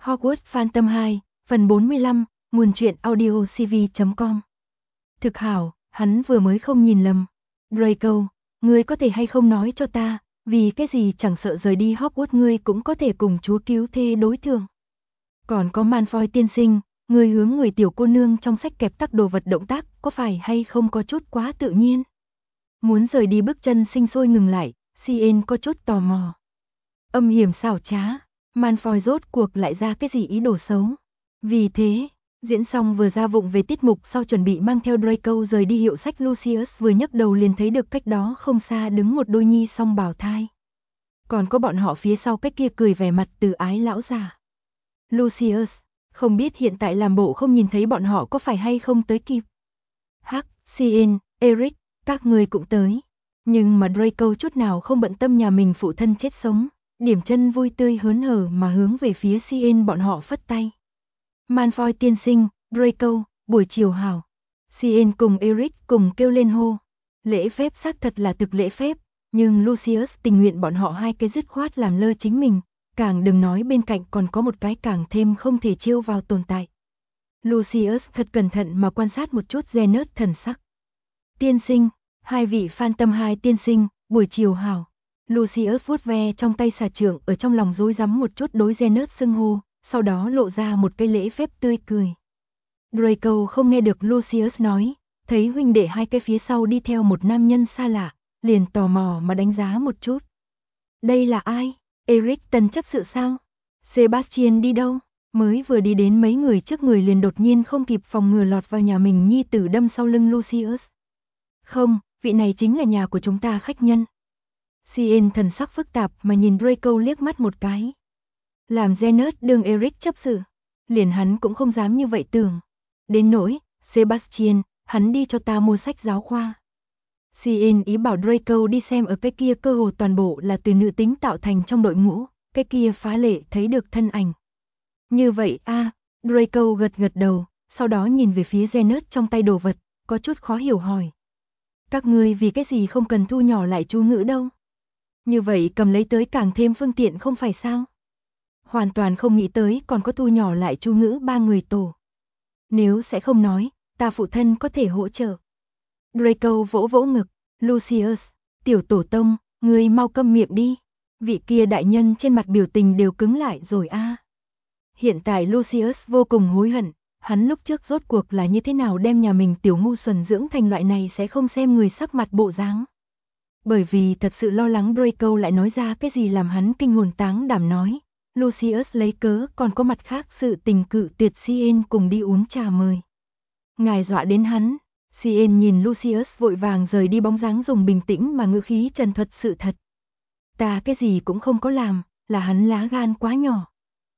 Hogwarts Phantom 2, phần 45, nguồn truyện audio cv.com. Thực hảo, hắn vừa mới không nhìn lầm. Draco, ngươi có thể hay không nói cho ta, vì cái gì chẳng sợ rời đi Hogwarts ngươi cũng có thể cùng chúa cứu thê đối thường. Còn có Malfoy tiên sinh, ngươi hướng người tiểu cô nương trong sách kẹp tắc đồ vật động tác có phải hay không có chút quá tự nhiên. Muốn rời đi bước chân sinh sôi ngừng lại, Cien có chút tò mò. Âm hiểm xảo trá, Malfoy rốt cuộc lại ra cái gì ý đồ xấu. Vì thế, diễn xong vừa ra vụng về tiết mục sau chuẩn bị mang theo Draco rời đi hiệu sách Lucius vừa nhấc đầu liền thấy được cách đó không xa đứng một đôi nhi song bào thai. Còn có bọn họ phía sau cách kia cười vẻ mặt từ ái lão già. Lucius, không biết hiện tại làm bộ không nhìn thấy bọn họ có phải hay không tới kịp. Hắc, Cien, Eric, các người cũng tới. Nhưng mà Draco chút nào không bận tâm nhà mình phụ thân chết sống, điểm chân vui tươi hớn hở mà hướng về phía Cien bọn họ phất tay. Malfoy tiên sinh, Draco, buổi chiều hảo. Cien cùng Eric cùng kêu lên hô. Lễ phép xác thật là thực lễ phép, nhưng Lucius tình nguyện bọn họ hai cái dứt khoát làm lơ chính mình, càng đừng nói bên cạnh còn có một cái càng thêm không thể trêu vào tồn tại. Lucius thật cẩn thận mà quan sát một chút Zeus thần sắc. Tiên sinh, hai vị Phantom 2 tiên sinh, buổi chiều hảo. Lucius vuốt ve trong tay xà trượng ở trong lòng rối rắm một chút đối Zeus xưng hô, sau đó lộ ra một cái lễ phép tươi cười. Draco không nghe được Lucius nói, thấy huynh đệ hai cái phía sau đi theo một nam nhân xa lạ, liền tò mò mà đánh giá một chút. Đây là ai? Eric tân chấp sự sao? Sebastian đi đâu? Mới vừa đi đến mấy người trước người liền đột nhiên không kịp phòng ngừa lọt vào nhà mình nhi tử đâm sau lưng Lucius. Không, vị này chính là nhà của chúng ta khách nhân. Cien thần sắc phức tạp mà nhìn Draco liếc mắt một cái. Làm Zeus đương Eric chấp sự, liền hắn cũng không dám như vậy tưởng. Đến nỗi, Sebastian, hắn đi cho ta mua sách giáo khoa. Cien ý bảo Draco đi xem ở cái kia cơ hồ toàn bộ là từ nữ tính tạo thành trong đội ngũ, cái kia phá lệ thấy được thân ảnh. Như vậy Draco gật gật đầu, sau đó nhìn về phía Zeus trong tay đồ vật, có chút khó hiểu hỏi. Các ngươi vì cái gì không cần thu nhỏ lại chú ngữ đâu? Như vậy cầm lấy tới càng thêm phương tiện không phải sao? Hoàn toàn không nghĩ tới còn có thu nhỏ lại chú ngữ 3 người tổ. Nếu sẽ không nói, ta phụ thân có thể hỗ trợ. Draco vỗ vỗ ngực, Lucius, tiểu tổ tông, ngươi mau câm miệng đi. Vị kia đại nhân trên mặt biểu tình đều cứng lại rồi Hiện tại Lucius vô cùng hối hận, hắn lúc trước rốt cuộc là như thế nào đem nhà mình tiểu ngu xuẩn dưỡng thành loại này sẽ không xem người sắc mặt bộ dáng. Bởi vì thật sự lo lắng Draco lại nói ra cái gì làm hắn kinh hồn táng đảm nói. Lucius lấy cớ còn có mặt khác sự tình cự tuyệt Cien cùng đi uống trà mời. Ngài dọa đến hắn, Cien nhìn Lucius vội vàng rời đi bóng dáng dùng bình tĩnh mà ngữ khí trần thuật sự thật. Ta cái gì cũng không có làm, là hắn lá gan quá nhỏ.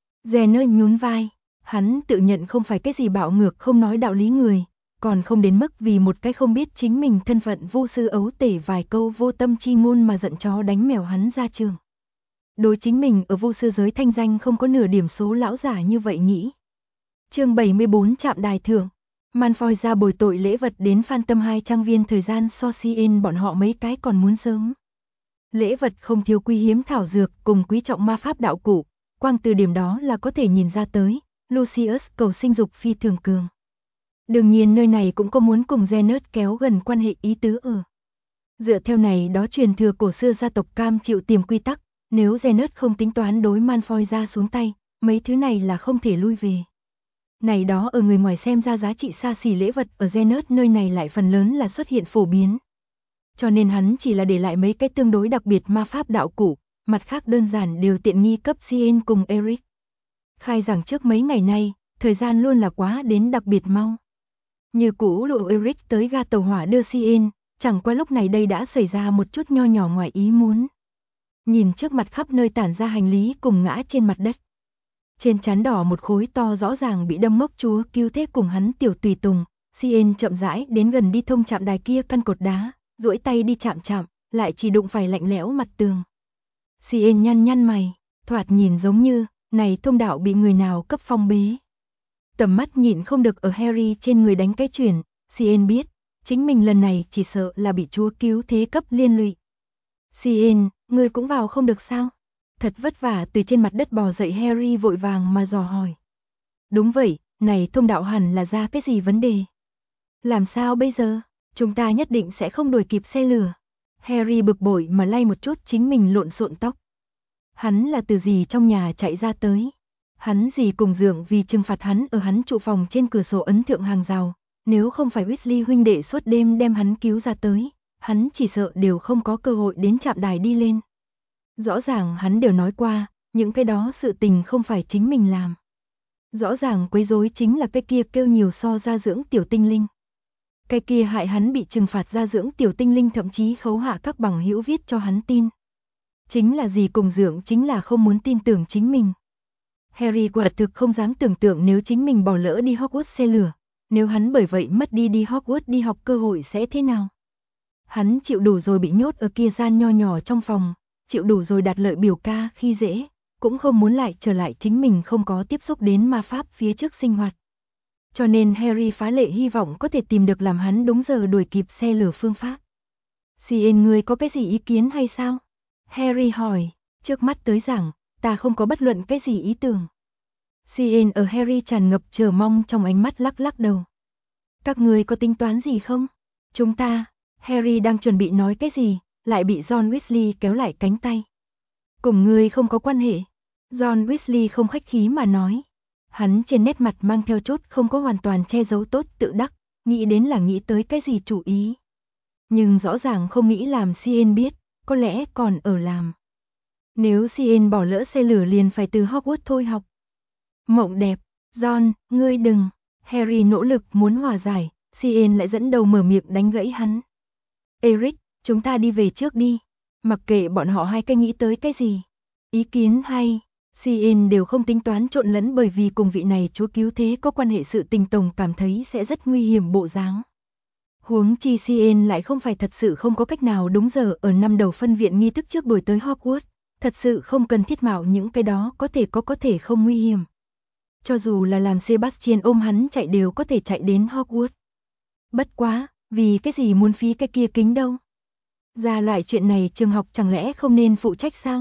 Zeus nhún vai, hắn tự nhận không phải cái gì bạo ngược không nói đạo lý người, còn không đến mức vì một cái không biết chính mình thân phận vô sư ấu tể vài câu vô tâm chi ngôn mà giận chó đánh mèo hắn ra trường. Đối chính mình ở vô sư giới thanh danh không có nửa điểm số lão giả như vậy nhỉ. Chương 74 Trạm đài thưởng. Malfoy ra bồi tội lễ vật đến Phantom 2 trang viên thời gian so Cien bọn họ mấy cái còn muốn sớm. Lễ vật không thiếu quý hiếm thảo dược cùng quý trọng ma pháp đạo cụ, quang từ điểm đó là có thể nhìn ra tới, Lucius cầu sinh dục phi thường cường. Đương nhiên nơi này cũng có muốn cùng Zeus kéo gần quan hệ ý tứ ở. Dựa theo này đó truyền thừa cổ xưa gia tộc cam chịu tiềm quy tắc, nếu Zeus không tính toán đối Malfoy ra xuống tay, mấy thứ này là không thể lui về. Này đó ở người ngoài xem ra giá trị xa xỉ lễ vật ở Zeus nơi này lại phần lớn là xuất hiện phổ biến. Cho nên hắn chỉ là để lại mấy cái tương đối đặc biệt ma pháp đạo cụ, mặt khác đơn giản đều tiện nghi cấp Cien cùng Eric. Khai giảng trước mấy ngày nay, thời gian luôn là quá đến đặc biệt mau. Như cũ lộ Eric tới ga tàu hỏa đưa Cien, chẳng qua lúc này đây đã xảy ra một chút nho nhỏ ngoài ý muốn. Nhìn trước mặt khắp nơi tản ra hành lý cùng ngã trên mặt đất. Trên trán đỏ một khối to rõ ràng bị đâm mốc chúa cứu thế cùng hắn tiểu tùy tùng, Cien chậm rãi đến gần đi thông chạm đài kia căn cột đá, duỗi tay đi chạm, lại chỉ đụng phải lạnh lẽo mặt tường. Cien nhăn mày, thoạt nhìn giống như, này thông đạo bị người nào cấp phong bế. Tầm mắt nhịn không được ở Harry trên người đánh cái chuyển, Cien biết, chính mình lần này chỉ sợ là bị chúa cứu thế cấp liên lụy. Cien, ngươi cũng vào không được sao? Thật vất vả từ trên mặt đất bò dậy, Harry vội vàng mà dò hỏi. Đúng vậy, này thông đạo hẳn là ra cái gì vấn đề? Làm sao bây giờ? Chúng ta nhất định sẽ không đuổi kịp xe lửa. Harry bực bội mà lay một chút chính mình lộn xộn tóc. Hắn là từ gì trong nhà chạy ra tới. Hắn gì cùng Dượng vì trừng phạt hắn ở hắn trụ phòng trên cửa sổ ấn thượng hàng rào. Nếu không phải Weasley huynh đệ suốt đêm đem hắn cứu ra tới, hắn chỉ sợ đều không có cơ hội đến trạm đài đi lên. Rõ ràng hắn đều nói qua, những cái đó sự tình không phải chính mình làm. Rõ ràng quấy rối chính là cái kia kêu nhiều so gia dưỡng tiểu tinh linh. Cái kia hại hắn bị trừng phạt gia dưỡng tiểu tinh linh thậm chí khấu hạ các bằng hữu viết cho hắn tin. Chính là gì cùng Dượng chính là không muốn tin tưởng chính mình. Harry quả thực không dám tưởng tượng nếu chính mình bỏ lỡ đi Hogwarts xe lửa, nếu hắn bởi vậy mất đi Hogwarts đi học cơ hội sẽ thế nào. Hắn chịu đủ rồi bị nhốt ở kia gian nho nhỏ trong phòng, chịu đủ rồi đạt lợi biểu ca khi dễ, cũng không muốn lại trở lại chính mình không có tiếp xúc đến ma pháp phía trước sinh hoạt. Cho nên Harry phá lệ hy vọng có thể tìm được làm hắn đúng giờ đuổi kịp xe lửa phương pháp. Cn, ngươi có cái gì ý kiến hay sao? Harry hỏi, trước mắt tới rằng, ta không có bất luận cái gì ý tưởng. Cn ở Harry tràn ngập chờ mong trong ánh mắt lắc lắc đầu. Các ngươi có tính toán gì không? Chúng ta, Harry đang chuẩn bị nói cái gì, lại bị John Weasley kéo lại cánh tay. Cùng ngươi không có quan hệ. John Weasley không khách khí mà nói. Hắn trên nét mặt mang theo chút không có hoàn toàn che giấu tốt tự đắc, nghĩ đến là nghĩ tới cái gì chủ ý. Nhưng rõ ràng không nghĩ làm Cn biết, có lẽ còn ở làm. Nếu Cn bỏ lỡ xe lửa liền phải từ Hogwarts thôi học. Mộng đẹp, John, ngươi đừng. Harry nỗ lực muốn hòa giải, Cn lại dẫn đầu mở miệng đánh gãy hắn. Eric, chúng ta đi về trước đi. Mặc kệ bọn họ hai cái nghĩ tới cái gì. Ý kiến hay, Cn đều không tính toán trộn lẫn bởi vì cùng vị này chúa cứu thế có quan hệ sự tình tổng cảm thấy sẽ rất nguy hiểm bộ dáng. Huống chi Cn lại không phải thật sự không có cách nào đúng giờ ở năm đầu phân viện nghi thức trước đuổi tới Hogwarts, thật sự không cần thiết mạo những cái đó có thể không nguy hiểm. Cho dù là làm Sebastian ôm hắn chạy đều có thể chạy đến Hogwarts. Bất quá, vì cái gì muốn phí cái kia kính đâu? Ra loại chuyện này trường học chẳng lẽ không nên phụ trách sao?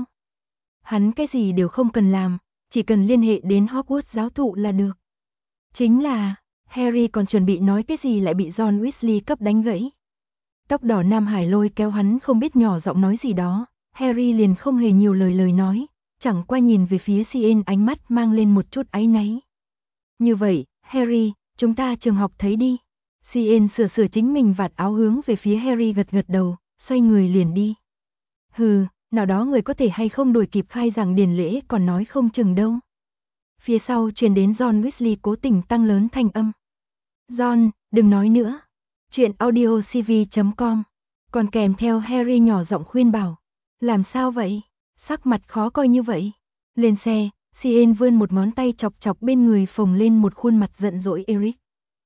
Hắn cái gì đều không cần làm, chỉ cần liên hệ đến Hogwarts giáo thụ là được. Chính là, Harry còn chuẩn bị nói cái gì lại bị John Weasley cấp đánh gãy. Tóc đỏ Nam Hải lôi kéo hắn không biết nhỏ giọng nói gì đó, Harry liền không hề nhiều lời nói, chẳng qua nhìn về phía Cn ánh mắt mang lên một chút áy náy. Như vậy, Harry, chúng ta trường học thấy đi. Cn sửa chính mình vạt áo hướng về phía Harry gật gật đầu, xoay người liền đi. Hừ, nào đó người có thể hay không đuổi kịp khai giảng điển lễ còn nói không chừng đâu. Phía sau truyền đến John Weasley cố tình tăng lớn thanh âm. John, đừng nói nữa. Chuyện audiocv.com. Còn kèm theo Harry nhỏ giọng khuyên bảo. Làm sao vậy? Sắc mặt khó coi như vậy. Lên xe, Cn vươn một ngón tay chọc chọc bên người phồng lên một khuôn mặt giận dỗi Eric.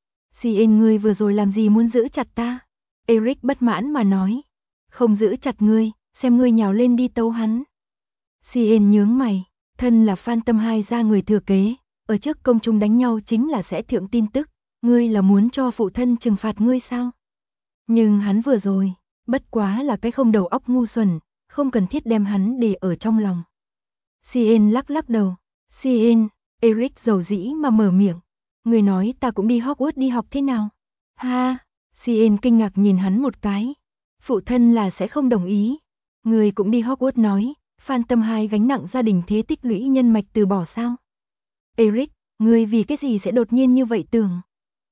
Cn, ngươi vừa rồi làm gì muốn giữ chặt ta? Eric bất mãn mà nói. Không giữ chặt ngươi, xem ngươi nhào lên đi tấu hắn. Cn nhướng mày, thân là Phantom 2 ra người thừa kế, ở trước công chúng đánh nhau chính là sẽ thượng tin tức, ngươi là muốn cho phụ thân trừng phạt ngươi sao? Nhưng hắn vừa rồi, bất quá là cái không đầu óc ngu xuẩn, không cần thiết đem hắn để ở trong lòng. Cn lắc lắc đầu, Cn, Eric dầu dĩ mà mở miệng, ngươi nói ta cũng đi Hogwarts đi học thế nào? Ha, Cn kinh ngạc nhìn hắn một cái, phụ thân là sẽ không đồng ý. Ngươi cũng đi Hogwarts nói, Phantom 2 gánh nặng gia đình thế tích lũy nhân mạch từ bỏ sao? Eric, ngươi vì cái gì sẽ đột nhiên như vậy tưởng?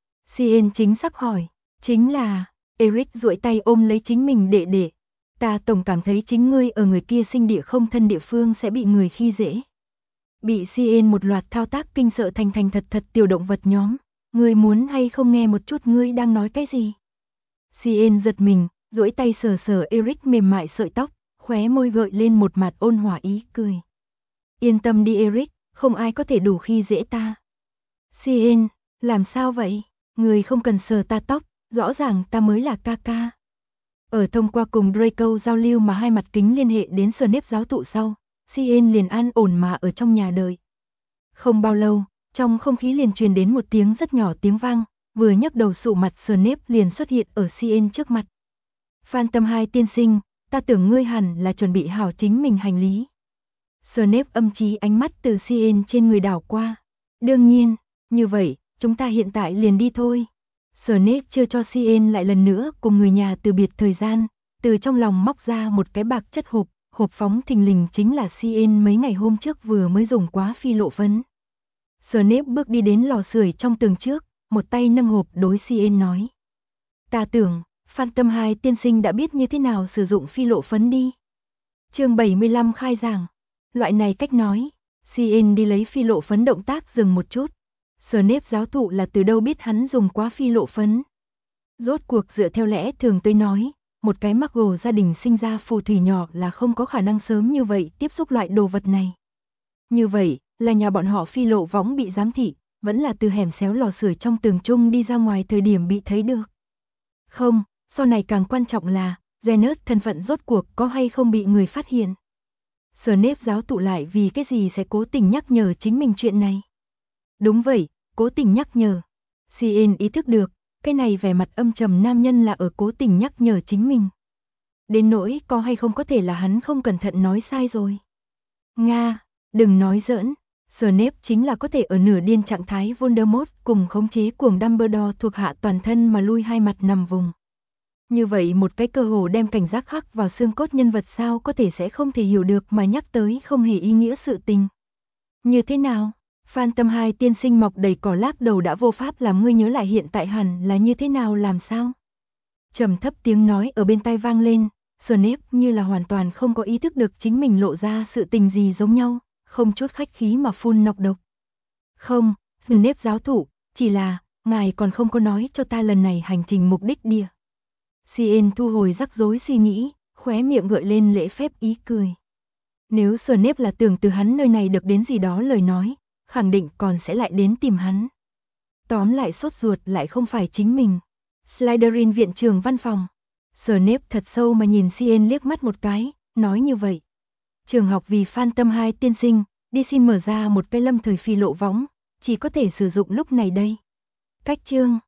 Cn chính xác hỏi, chính là, Eric duỗi tay ôm lấy chính mình đệ đệ. Ta tổng cảm thấy chính ngươi ở người kia sinh địa không thân địa phương sẽ bị người khi dễ. Bị Cn một loạt thao tác kinh sợ thành thật tiểu động vật nhóm. Ngươi muốn hay không nghe một chút ngươi đang nói cái gì? Cn giật mình, duỗi tay sờ Eric mềm mại sợi tóc, khóe môi gợi lên một mặt ôn hòa ý cười. Yên tâm đi Eric, không ai có thể đủ khi dễ ta. Cn, làm sao vậy? Ngươi không cần sờ ta tóc, rõ ràng ta mới là ca ca. Ở thông qua cùng Draco giao lưu mà hai mặt kính liên hệ đến Snape giáo thụ sau, Cn liền an ổn mà ở trong nhà đợi. Không bao lâu, trong không khí liền truyền đến một tiếng rất nhỏ tiếng vang, vừa nhấc đầu sụ mặt Snape liền xuất hiện ở Cn trước mặt. Phantom 2 tiên sinh, ta tưởng ngươi hẳn là chuẩn bị hảo chính mình hành lý. Snape âm chí ánh mắt từ Cien trên người đảo qua. Đương nhiên, như vậy, chúng ta hiện tại liền đi thôi. Snape chưa cho Cien lại lần nữa cùng người nhà từ biệt thời gian, từ trong lòng móc ra một cái bạc chất hộp phóng thình lình chính là Cien mấy ngày hôm trước vừa mới dùng quá phi lộ phấn. Snape bước đi đến lò sưởi trong tường trước, một tay nâng hộp đối Cien nói. Ta tưởng, Phantom 2 tiên sinh đã biết như thế nào sử dụng phi lộ phấn đi. Chương 75 khai giảng. Loại này cách nói, Cien đi lấy phi lộ phấn động tác dừng một chút. Snape giáo thụ là từ đâu biết hắn dùng quá phi lộ phấn. Rốt cuộc dựa theo lẽ thường tôi nói, một cái Muggle gia đình sinh ra phù thủy nhỏ là không có khả năng sớm như vậy tiếp xúc loại đồ vật này. Như vậy, là nhà bọn họ phi lộ võng bị giám thị, vẫn là từ hẻm xéo lò sưởi trong tường trung đi ra ngoài thời điểm bị thấy được. Không, sau này càng quan trọng là, Zeus thân phận rốt cuộc có hay không bị người phát hiện. Snape giáo tụ lại vì cái gì sẽ cố tình nhắc nhở chính mình chuyện này. Đúng vậy, cố tình nhắc nhở. Cien ý thức được, cái này vẻ mặt âm trầm nam nhân là ở cố tình nhắc nhở chính mình. Đến nỗi có hay không có thể là hắn không cẩn thận nói sai rồi. Nga, đừng nói giỡn, Snape chính là có thể ở nửa điên trạng thái Voldemort cùng khống chế cuồng Dumbledore thuộc hạ toàn thân mà lui hai mặt nằm vùng. Như vậy một cái cơ hồ đem cảnh giác khắc vào xương cốt nhân vật sao có thể sẽ không thể hiểu được mà nhắc tới không hề ý nghĩa sự tình. Như thế nào? Phantom 2 tiên sinh mọc đầy cỏ lác đầu đã vô pháp làm ngươi nhớ lại hiện tại hẳn là như thế nào làm sao? Trầm thấp tiếng nói ở bên tai vang lên, Snape như là hoàn toàn không có ý thức được chính mình lộ ra sự tình gì giống nhau, không chút khách khí mà phun nọc độc. Không, Snape giáo thụ, chỉ là, ngài còn không có nói cho ta lần này hành trình mục đích địa. Cien thu hồi rắc rối suy nghĩ, khóe miệng gợi lên lễ phép ý cười. Nếu Snape là tưởng từ hắn nơi này được đến gì đó lời nói, khẳng định còn sẽ lại đến tìm hắn. Tóm lại sốt ruột lại không phải chính mình. Slytherin viện trưởng văn phòng. Snape thật sâu mà nhìn Cien liếc mắt một cái, nói như vậy. Trường học vì Phantom 2 tiên sinh, đi xin mở ra một cái lâm thời phi lộ võng, chỉ có thể sử dụng lúc này đây. Cách chương